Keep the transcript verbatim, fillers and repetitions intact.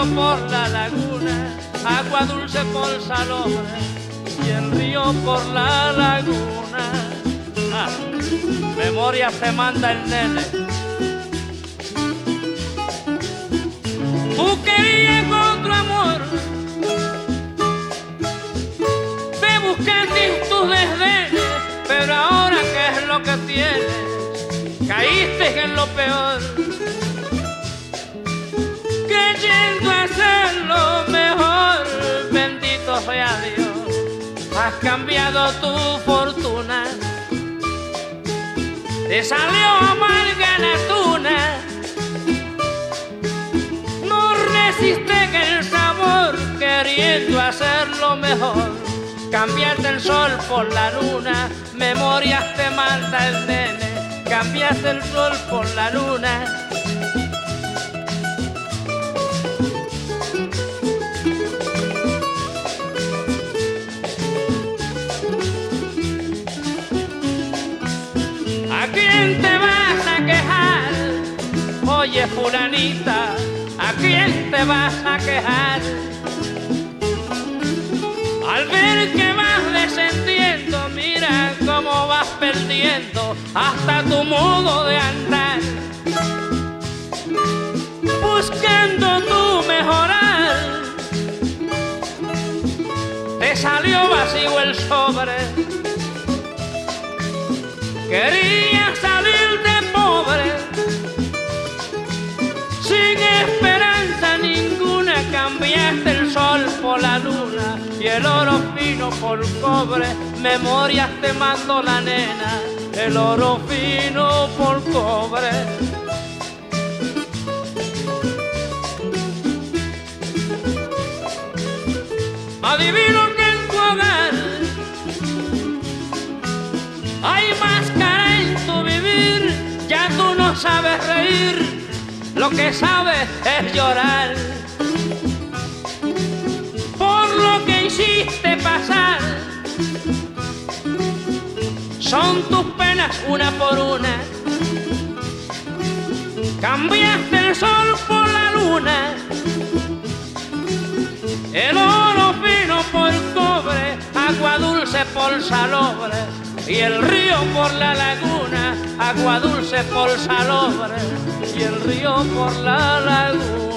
por la laguna, agua dulce por salobre y el río por la laguna. Ah, memoria se manda el nene. Tú querías con tu amor, te buscaste tus desdenes, pero ahora ¿qué es lo que tienes? Caíste en lo peor, creyendo hacerlo mejor. Bendito sea Dios, has cambiado tu fortuna, te salió amarga la tuna. No resiste que el sabor, queriendo hacerlo mejor. Cambiaste el sol por la luna, memorias te manda el nene. Cambiaste el sol por la luna. ¿A quién te vas a quejar? Oye, fulanita, ¿a quién te vas a quejar? Al ver que vas descendiendo, mira cómo vas perdiendo hasta tu modo de andar. Buscando tu mejorar, te salió vacío el sobre. Querías salir de pobre, sin esperanza ninguna. Cambiaste el sol por la luna y el oro fino por cobre. Memorias te mando la nena, el oro fino por cobre. Adivino que en tu hogar hay máscara en tu vivir. Ya tú no sabes reír, lo que sabes es llorar. Por lo que hiciste pasar, son tus penas una por una. Cambiaste el sol por la luna, el oro fino por cobre, agua dulce por salobre y el río por la laguna. Agua dulce por salobre y el río por la laguna.